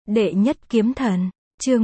Đệ nhất kiếm thần, chương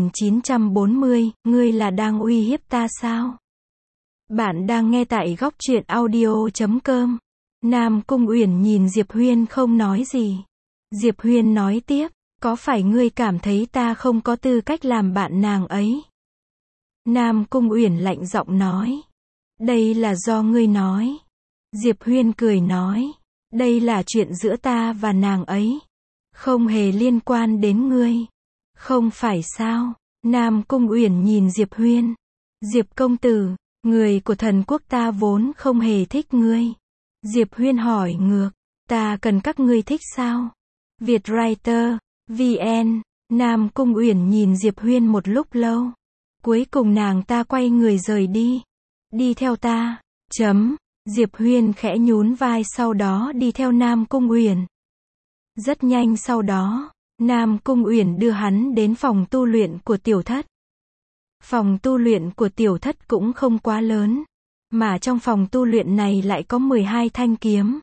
1940, ngươi là đang uy hiếp ta sao? Bạn đang nghe tại góc truyện audio.com. Nam Cung Uyển nhìn Diệp Huyên không nói gì. Diệp Huyên nói tiếp, có phải ngươi cảm thấy ta không có tư cách làm bạn nàng ấy? Nam Cung Uyển lạnh giọng nói, đây là do ngươi nói. Diệp Huyên cười nói, đây là chuyện giữa ta và nàng ấy, không hề liên quan đến ngươi. Không phải sao? Nam Cung Uyển nhìn Diệp Huyên. Diệp công tử, người của thần quốc ta vốn không hề thích ngươi. Diệp Huyên hỏi ngược, ta cần các ngươi thích sao? Vietwriter, VN. Nam Cung Uyển nhìn Diệp Huyên một lúc lâu. Cuối cùng nàng ta quay người rời đi. Đi theo ta. Diệp Huyên khẽ nhún vai sau đó đi theo Nam Cung Uyển. Rất nhanh sau đó, Nam Cung Uyển đưa hắn đến phòng tu luyện của tiểu thất. Phòng tu luyện của tiểu thất cũng không quá lớn, mà trong phòng tu luyện này lại có 12 thanh kiếm.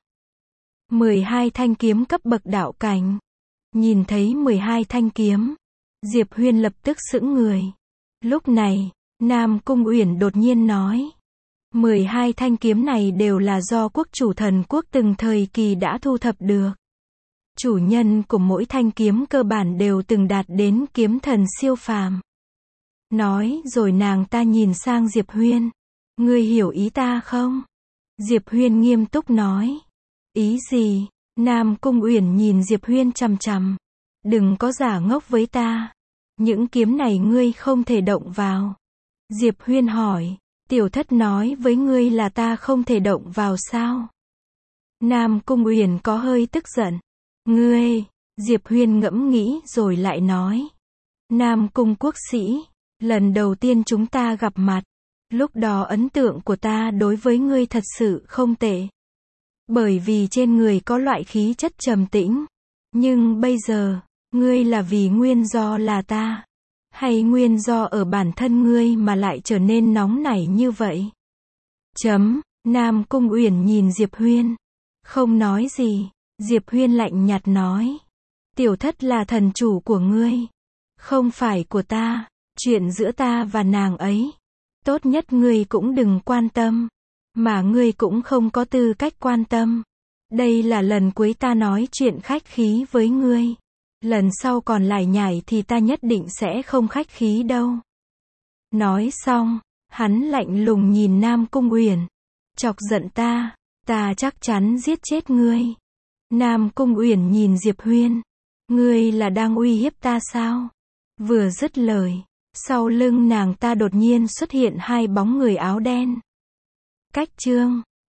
12 thanh kiếm cấp bậc đạo cảnh. Nhìn thấy 12 thanh kiếm, Diệp Huyên lập tức sững người. Lúc này, Nam Cung Uyển đột nhiên nói, 12 thanh kiếm này đều là do quốc chủ thần quốc từng thời kỳ đã thu thập được. Chủ nhân của mỗi thanh kiếm cơ bản đều từng đạt đến kiếm thần siêu phàm. Nói rồi nàng ta nhìn sang Diệp Huyên. Ngươi hiểu ý ta không? Diệp Huyên nghiêm túc nói. Ý gì? Nam Cung Uyển nhìn Diệp Huyên chằm chằm. Đừng có giả ngốc với ta. Những kiếm này ngươi không thể động vào. Diệp Huyên hỏi. Tiểu thất nói với ngươi là ta không thể động vào sao? Nam Cung Uyển có hơi tức giận. Ngươi, Diệp Huyên ngẫm nghĩ rồi lại nói. Nam Cung quốc sĩ, lần đầu tiên chúng ta gặp mặt, lúc đó ấn tượng của ta đối với ngươi thật sự không tệ. Bởi vì trên người có loại khí chất trầm tĩnh. Nhưng bây giờ, ngươi là vì nguyên do là ta, hay nguyên do ở bản thân ngươi mà lại trở nên nóng nảy như vậy? Nam Cung Uyển nhìn Diệp Huyên, không nói gì. Diệp Huyên lạnh nhạt nói, tiểu thất là thần chủ của ngươi, không phải của ta. Chuyện giữa ta và nàng ấy, tốt nhất ngươi cũng đừng quan tâm, mà ngươi cũng không có tư cách quan tâm. Đây là lần cuối ta nói chuyện khách khí với ngươi. Lần sau còn lải nhải thì ta nhất định sẽ không khách khí đâu. Nói xong, hắn lạnh lùng nhìn Nam Cung Uyển. Chọc giận ta chắc chắn giết chết ngươi. Nam Cung Uyển nhìn Diệp Huyên. Ngươi là đang uy hiếp ta sao? Vừa dứt lời, sau lưng nàng ta đột nhiên xuất hiện hai bóng người áo đen. Cách chương